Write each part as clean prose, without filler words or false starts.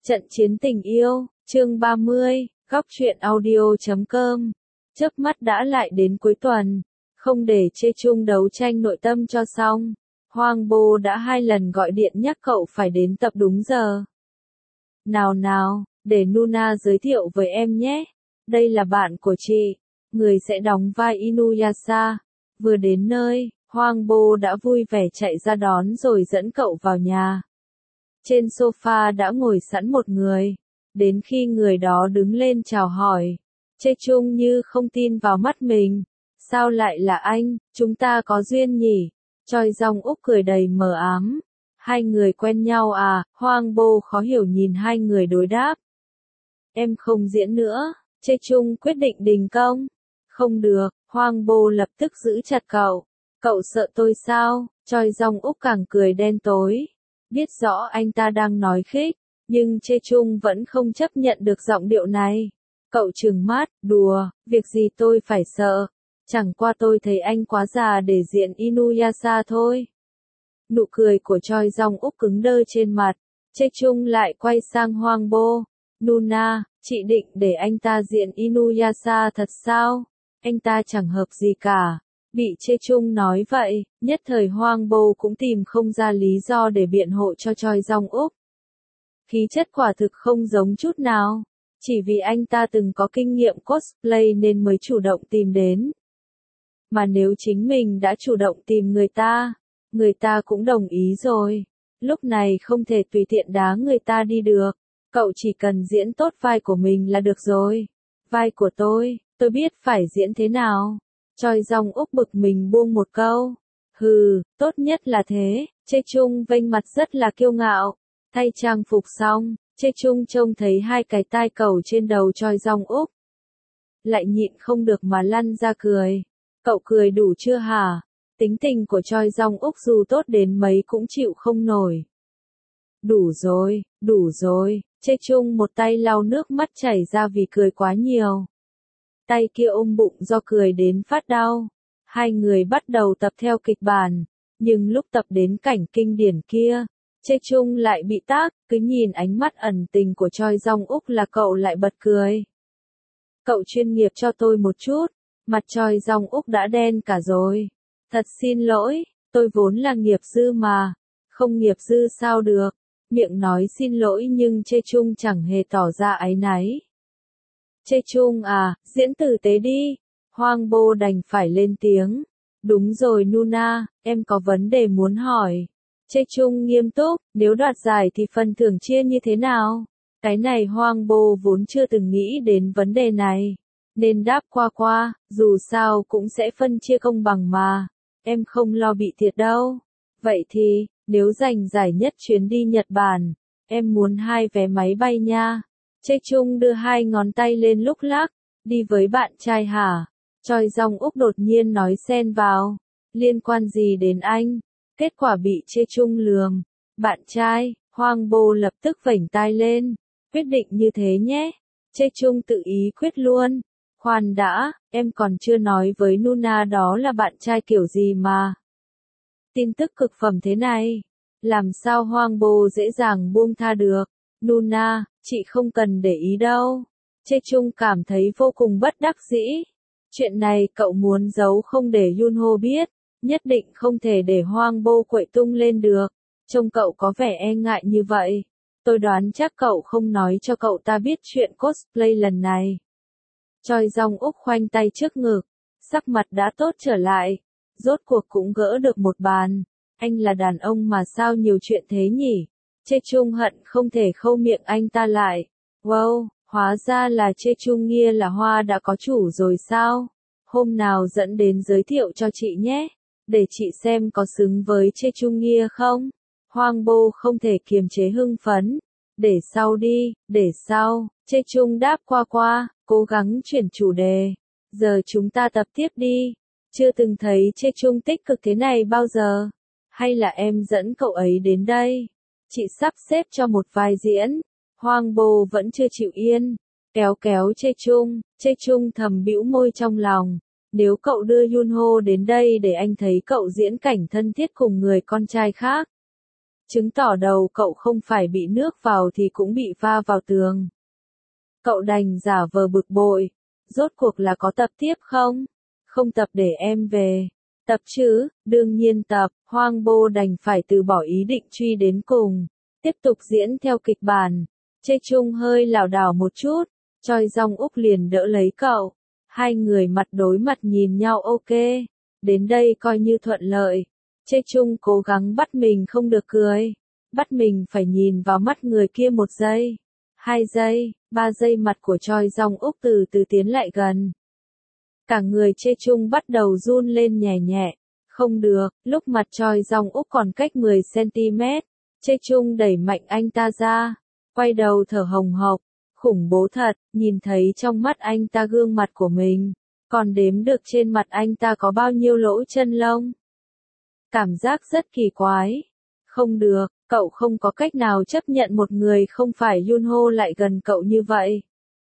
Trận chiến tình yêu, chương 30, góc truyện audio.com. Chớp mắt đã lại đến cuối tuần, không để Chê Chung đấu tranh nội tâm cho xong. Hoang Bô đã 2 lần gọi điện nhắc cậu phải đến tập đúng giờ. Nào, để Nuna giới thiệu với em nhé. Đây là bạn của chị, người sẽ đóng vai Inuyasha. Vừa đến nơi, Hoang Bô đã vui vẻ chạy ra đón rồi dẫn cậu vào nhà. Trên sofa đã ngồi sẵn một người. Đến khi người đó đứng lên chào hỏi, Chê Chung như không tin vào mắt mình. Sao lại là anh, chúng ta có duyên nhỉ? Choi Jong Úc cười đầy mờ ám. Hai người quen nhau à? Hoang Bô khó hiểu nhìn hai người đối đáp. Em không diễn nữa, Chê Chung quyết định đình công. Không được, Hoang Bô lập tức giữ chặt cậu. Cậu sợ tôi sao? Choi Jong Úc càng cười đen tối. Biết rõ anh ta đang nói khích, nhưng Chê Chung vẫn không chấp nhận được giọng điệu này. Cậu trừng mắt, đùa, việc gì tôi phải sợ. Chẳng qua tôi thấy anh quá già để diễn Inuyasha thôi. Nụ cười của Choi Jong Úc cứng đơ trên mặt. Chê Chung lại quay sang Hoang Bô. Nuna, chị định để anh ta diễn Inuyasha thật sao? Anh ta chẳng hợp gì cả. Bị Chê Chung nói vậy, nhất thời Hoang Bô cũng tìm không ra lý do để biện hộ cho Choi Jong Úc. Khí chất quả thực không giống chút nào. Chỉ vì anh ta từng có kinh nghiệm cosplay nên mới chủ động tìm đến. Mà nếu chính mình đã chủ động tìm người ta cũng đồng ý rồi. Lúc này không thể tùy tiện đá người ta đi được. Cậu chỉ cần diễn tốt vai của mình là được rồi. Vai của tôi biết phải diễn thế nào. Choi Jong Úc bực mình buông một câu. Hừ, tốt nhất là thế. Chê Chung vênh mặt rất là kiêu ngạo. Thay trang phục xong, Chê Chung trông thấy hai cái tai cầu trên đầu Choi Jong Úc. Lại nhịn không được mà lăn ra cười. Cậu cười đủ chưa hả? Tính tình của Choi Jong Úc dù tốt đến mấy cũng chịu không nổi. Đủ rồi. Chê Chung một tay lau nước mắt chảy ra vì cười quá nhiều. Tay kia ôm bụng do cười đến phát đau. Hai người bắt đầu tập theo kịch bản. Nhưng lúc tập đến cảnh kinh điển kia, Chê Chung lại bị tác, cứ nhìn ánh mắt ẩn tình của Choi Jong Úc là cậu lại bật cười. Cậu chuyên nghiệp cho tôi một chút. Mặt Choi Jong Úc đã đen cả rồi. Thật xin lỗi, tôi vốn là nghiệp dư mà. Không nghiệp dư sao được. Miệng nói xin lỗi nhưng Chê Chung chẳng hề tỏ ra áy náy. Chê Chung à, diễn tử tế đi. Hoang Bô đành phải lên tiếng. Đúng rồi Nuna, em có vấn đề muốn hỏi. Chê Chung nghiêm túc, nếu đoạt giải thì phần thưởng chia như thế nào? Cái này Hoang Bô vốn chưa từng nghĩ đến vấn đề này. Nên đáp qua, dù sao cũng sẽ phân chia công bằng mà. Em không lo bị thiệt đâu. Vậy thì, nếu giành giải nhất chuyến đi Nhật Bản, em muốn 2 vé máy bay nha. Chê Chung đưa 2 ngón tay lên lúc lắc. Đi với bạn trai hả? Choi Jong Úc đột nhiên nói xen vào. Liên quan gì đến anh? Kết quả bị Chê Chung lườm. Bạn trai, Hoang Bô lập tức vểnh tai lên. Quyết định như thế nhé. Chê Chung tự ý quyết luôn. Khoan đã, em còn chưa nói với Nuna đó là bạn trai kiểu gì mà. Tin tức cực phẩm thế này. Làm sao Hoang Bô dễ dàng buông tha được. Nuna, chị không cần để ý đâu. Chê Chung cảm thấy vô cùng bất đắc dĩ. Chuyện này cậu muốn giấu không để Yunho biết. Nhất định không thể để Hoang Bô quậy tung lên được. Trông cậu có vẻ e ngại như vậy. Tôi đoán chắc cậu không nói cho cậu ta biết chuyện cosplay lần này. Choi Jong Úc khoanh tay trước ngực. Sắc mặt đã tốt trở lại. Rốt cuộc cũng gỡ được một bàn. Anh là đàn ông mà sao nhiều chuyện thế nhỉ? Chê Chung hận không thể khâu miệng anh ta lại. Wow, hóa ra là Chê Chung Nghia là hoa đã có chủ rồi sao? Hôm nào dẫn đến giới thiệu cho chị nhé. Để chị xem có xứng với Chê Chung Nghia không? Hoang Bô không thể kiềm chế hưng phấn. Để sau đi, để sau. Chê Chung đáp qua, cố gắng chuyển chủ đề. Giờ chúng ta tập tiếp đi. Chưa từng thấy Chê Chung tích cực thế này bao giờ. Hay là em dẫn cậu ấy đến đây? Chị sắp xếp cho một vai diễn. Hoang Bô vẫn chưa chịu yên. Kéo Chê Chung thầm bĩu môi trong lòng. Nếu cậu đưa Yunho đến đây để anh thấy cậu diễn cảnh thân thiết cùng người con trai khác. chứng tỏ đầu cậu không phải bị nước vào thì cũng bị va vào tường. Cậu đành giả vờ bực bội, rốt cuộc là có tập tiếp không? Không tập để em về. Tập chứ, đương nhiên tập, Hoang Bô đành phải từ bỏ ý định truy đến cùng, tiếp tục diễn theo kịch bản. Chê Chung hơi lảo đảo một chút, Choi Jong Uk liền đỡ lấy cậu. Hai người mặt đối mặt nhìn nhau ok, đến đây coi như thuận lợi. Chê Chung cố gắng bắt mình không được cười, bắt mình phải nhìn vào mắt người kia 1 giây, 2 giây, 3 giây mặt của Choi Jong Uk từ từ tiến lại gần. Cả người Chê Chung bắt đầu run lên nhẹ nhẹ, không được, lúc mặt Choi Jong Uk còn cách 10 cm, Chê Chung đẩy mạnh anh ta ra, quay đầu thở hồng hộc, khủng bố thật, nhìn thấy trong mắt anh ta gương mặt của mình, còn đếm được trên mặt anh ta có bao nhiêu lỗ chân lông. Cảm giác rất kỳ quái. Không được, cậu không có cách nào chấp nhận một người không phải Yunho lại gần cậu như vậy.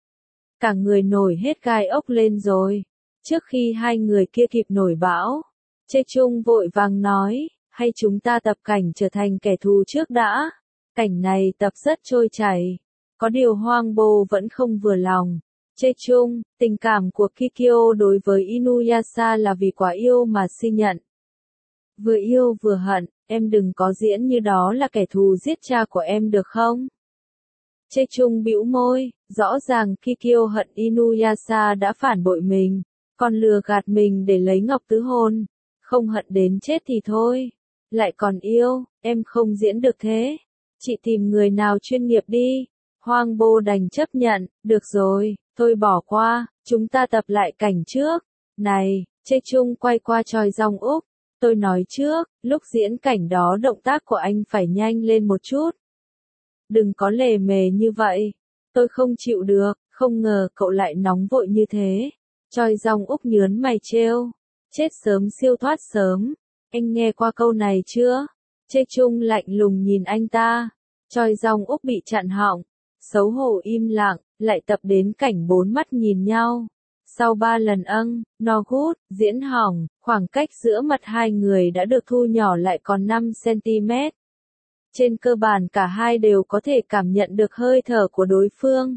Cả người nổi hết gai ốc lên rồi. Trước khi hai người kia kịp nổi bão, Chê Chung vội vàng nói, hay chúng ta tập cảnh trở thành kẻ thù trước đã. Cảnh này tập rất trôi chảy. Có điều Hoang Bô vẫn không vừa lòng. Chê Chung, tình cảm của Kikyo đối với Inuyasha là vì quá yêu mà si nhận. Vừa yêu vừa hận, em đừng có diễn như đó là kẻ thù giết cha của em được không? Chê Chung bĩu môi, rõ ràng Kikyo hận Inuyasha đã phản bội mình, còn lừa gạt mình để lấy ngọc tứ hôn. Không hận đến chết thì thôi, lại còn yêu, em không diễn được thế. Chị tìm người nào chuyên nghiệp đi. Hoang Bô đành chấp nhận, được rồi, thôi bỏ qua, chúng ta tập lại cảnh trước. Này, Chê Chung quay qua Choi Jong Uk, tôi nói trước, lúc diễn cảnh đó động tác của anh phải nhanh lên một chút. Đừng có lề mề như vậy, tôi không chịu được, không ngờ cậu lại nóng vội như thế. Choi Jong Uk nhớn mày trêu, chết sớm siêu thoát sớm, anh nghe qua câu này chưa? Chê Chung lạnh lùng nhìn anh ta, Choi Jong Uk bị chặn họng, xấu hổ im lặng, lại tập đến cảnh 4 mắt nhìn nhau. Sau 3 lần no good, diễn hỏng, khoảng cách giữa mặt hai người đã được thu nhỏ lại còn 5 cm. Trên cơ bản cả hai đều có thể cảm nhận được hơi thở của đối phương.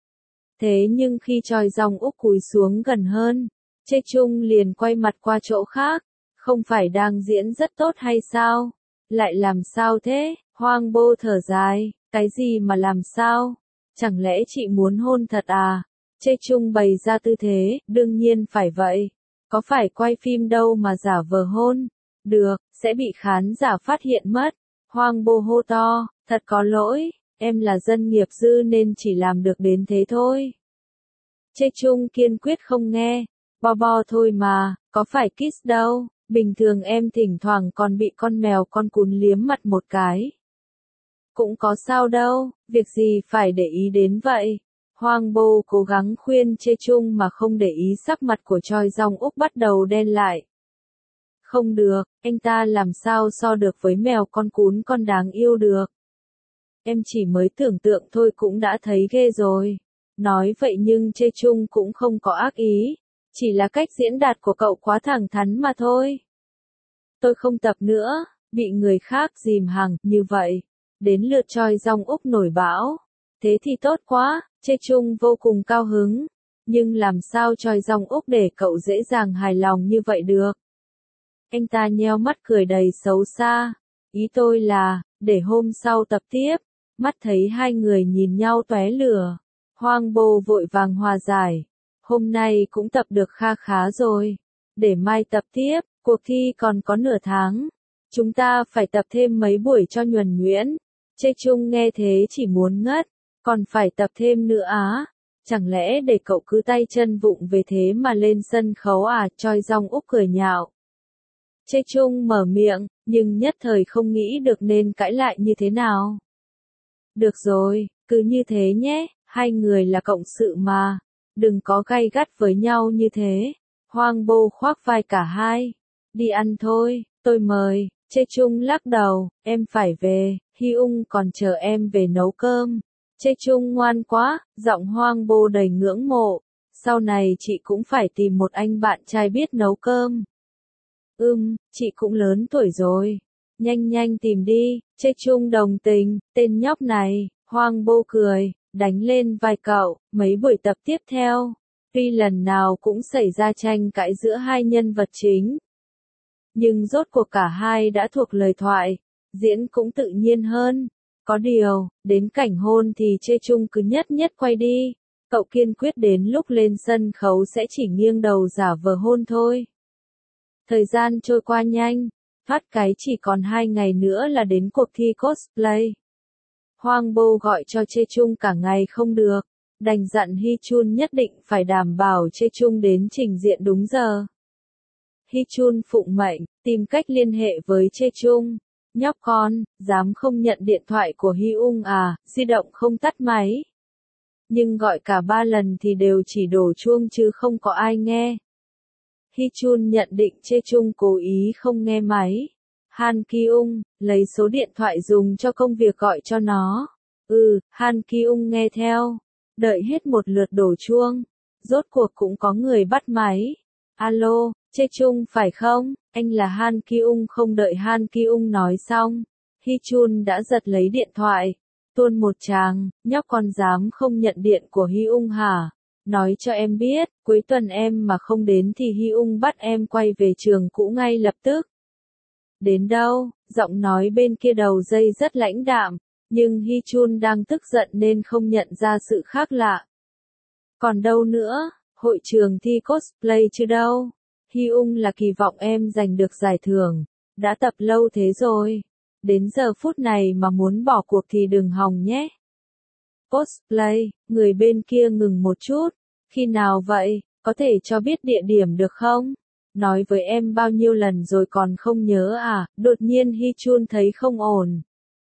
Thế nhưng khi Choi Jong Uk cúi xuống gần hơn, Chê Chung liền quay mặt qua chỗ khác, không phải đang diễn rất tốt hay sao? Lại làm sao thế? Hoang Bô thở dài, cái gì mà làm sao? Chẳng lẽ chị muốn hôn thật à? Chê Chung bày ra tư thế, đương nhiên phải vậy. Có phải quay phim đâu mà giả vờ hôn? Được, sẽ bị khán giả phát hiện mất. Hoang Bô hô to, thật có lỗi, em là dân nghiệp dư nên chỉ làm được đến thế thôi. Chê Chung kiên quyết không nghe, bo thôi mà, có phải kiss đâu, bình thường em thỉnh thoảng còn bị con mèo con cún liếm mặt một cái. Cũng có sao đâu, việc gì phải để ý đến vậy. Hoang Bô cố gắng khuyên Chê Chung mà không để ý sắc mặt của Choi Jong Uk bắt đầu đen lại. Không được, anh ta làm sao so được với mèo con cún con đáng yêu được. Em chỉ mới tưởng tượng thôi cũng đã thấy ghê rồi. Nói vậy nhưng Chê Chung cũng không có ác ý, chỉ là cách diễn đạt của cậu quá thẳng thắn mà thôi. Tôi không tập nữa, bị người khác dìm hàng như vậy. Đến lượt Choi Jong Uk nổi bão. Thế thì tốt quá, Chê Chung vô cùng cao hứng. Nhưng làm sao Choi Jong Uk để cậu dễ dàng hài lòng như vậy được? Anh ta nheo mắt cười đầy xấu xa. Ý tôi là, để hôm sau tập tiếp. Mắt thấy hai người nhìn nhau tóe lửa. Hoang Bô vội vàng hòa giải. Hôm nay cũng tập được kha khá rồi. Để mai tập tiếp, cuộc thi còn có nửa tháng. Chúng ta phải tập thêm mấy buổi cho nhuần nhuyễn. Chê Chung nghe thế chỉ muốn ngất. Còn phải tập thêm nữa á? Chẳng lẽ để cậu cứ tay chân vụng về thế mà lên sân khấu à? Choi Jong Uk cười nhạo. Chê Chung mở miệng, nhưng nhất thời không nghĩ được nên cãi lại như thế nào. Được rồi, cứ như thế nhé, hai người là cộng sự mà. Đừng có gay gắt với nhau như thế. Hoang Bô khoác vai cả hai. Đi ăn thôi, tôi mời. Chê Chung lắc đầu, em phải về, Hy Ung còn chờ em về nấu cơm. Chê Chung ngoan quá, giọng Hoang Bô đầy ngưỡng mộ. Sau này chị cũng phải tìm một anh bạn trai biết nấu cơm. Chị cũng lớn tuổi rồi. nhanh nhanh tìm đi, Chê Chung đồng tình, tên nhóc này, Hoang Bô cười, đánh lên vai cậu, mấy buổi tập tiếp theo, tuy lần nào cũng xảy ra tranh cãi giữa hai nhân vật chính. Nhưng rốt cuộc cả hai đã thuộc lời thoại, diễn cũng tự nhiên hơn. Có điều, đến cảnh hôn thì Chê Chung cứ nhất nhất quay đi. Cậu kiên quyết đến lúc lên sân khấu sẽ chỉ nghiêng đầu giả vờ hôn thôi. Thời gian trôi qua nhanh, phát cái chỉ còn 2 ngày nữa là đến cuộc thi cosplay. Hoang Bô gọi cho Chê Chung cả ngày không được, đành dặn Hy Chun nhất định phải đảm bảo Chê Chung đến trình diện đúng giờ. Hy Chun phụng mệnh, tìm cách liên hệ với Chê Chung. Nhóc con, dám không nhận điện thoại của Hy Ung à, di động không tắt máy. Nhưng gọi cả 3 lần thì đều chỉ đổ chuông chứ không có ai nghe. Hy Chun nhận định Chê Chung cố ý không nghe máy. Han Ki-ung, lấy số điện thoại dùng cho công việc gọi cho nó. Han Ki-ung nghe theo. Đợi hết một lượt đổ chuông. Rốt cuộc cũng có người bắt máy. Alo, Chê Chung phải không? Anh là Han Ki-ung. Không đợi Han Ki-ung nói xong, Hy Chun đã giật lấy điện thoại. Tuôn một tràng, nhóc con dám không nhận điện của Hy Ung hả? Nói cho em biết, cuối tuần em mà không đến thì Hy Ung bắt em quay về trường cũ ngay lập tức. Đến đâu? Giọng nói bên kia đầu dây rất lãnh đạm, nhưng Hy Chun đang tức giận nên không nhận ra sự khác lạ. Còn đâu nữa, hội trường thi cosplay chứ đâu. Hy Ung là kỳ vọng em giành được giải thưởng, đã tập lâu thế rồi. Đến giờ phút này mà muốn bỏ cuộc thì đừng hòng nhé. Cosplay, người bên kia ngừng một chút. Khi nào vậy, có thể cho biết địa điểm được không? Nói với em bao nhiêu lần rồi còn không nhớ à? Đột nhiên Hy Chun thấy không ổn.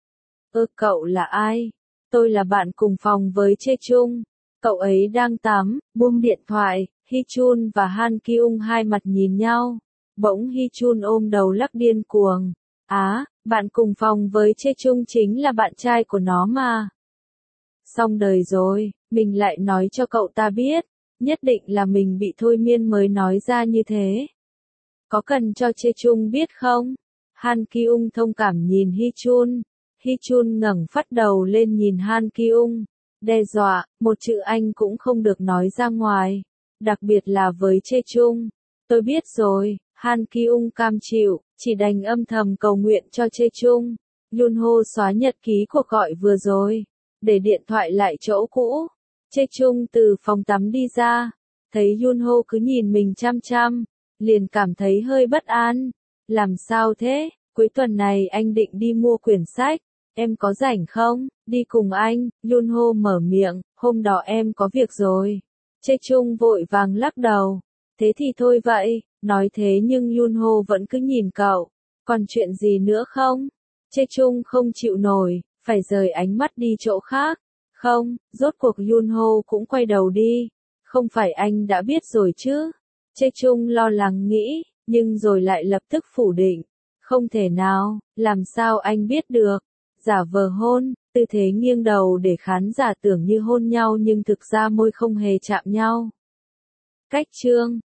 Cậu là ai? Tôi là bạn cùng phòng với Chê Chung. Cậu ấy đang tắm, buông điện thoại. Hy Chun và Han Ki-ung hai mặt nhìn nhau. Bỗng Hy Chun ôm đầu lắc điên cuồng. Bạn cùng phòng với Chê Chung chính là bạn trai của nó mà. Xong đời rồi, mình lại nói cho cậu ta biết. Nhất định là mình bị thôi miên mới nói ra như thế. Có cần cho Chê Chung biết không? Han Ki-ung thông cảm nhìn Hy Chun. Hy Chun ngẩng phắt đầu lên nhìn Han Ki-ung. Đe dọa, một chữ anh cũng không được nói ra ngoài. Đặc biệt là với Chê Chung. Tôi biết rồi, Han Ki-ung cam chịu, chỉ đành âm thầm cầu nguyện cho Chê Chung. Yunho xóa nhật ký cuộc gọi vừa rồi, để điện thoại lại chỗ cũ. Chê Chung từ phòng tắm đi ra, thấy Yunho cứ nhìn mình chăm chăm, liền cảm thấy hơi bất an. Làm sao thế? Cuối tuần này anh định đi mua quyển sách, em có rảnh không? Đi cùng anh, Yunho mở miệng, hôm đó em có việc rồi. Chê Chung vội vàng lắc đầu. Thế thì thôi vậy, nói thế nhưng Yunho vẫn cứ nhìn cậu. Còn chuyện gì nữa không? Chê Chung không chịu nổi, phải rời ánh mắt đi chỗ khác. Không, rốt cuộc Yunho cũng quay đầu đi. Không phải anh đã biết rồi chứ? Chê Chung lo lắng nghĩ, nhưng rồi lại lập tức phủ định. Không thể nào, làm sao anh biết được? Giả vờ hôn, tư thế nghiêng đầu để khán giả tưởng như hôn nhau nhưng thực ra môi không hề chạm nhau. Cách chương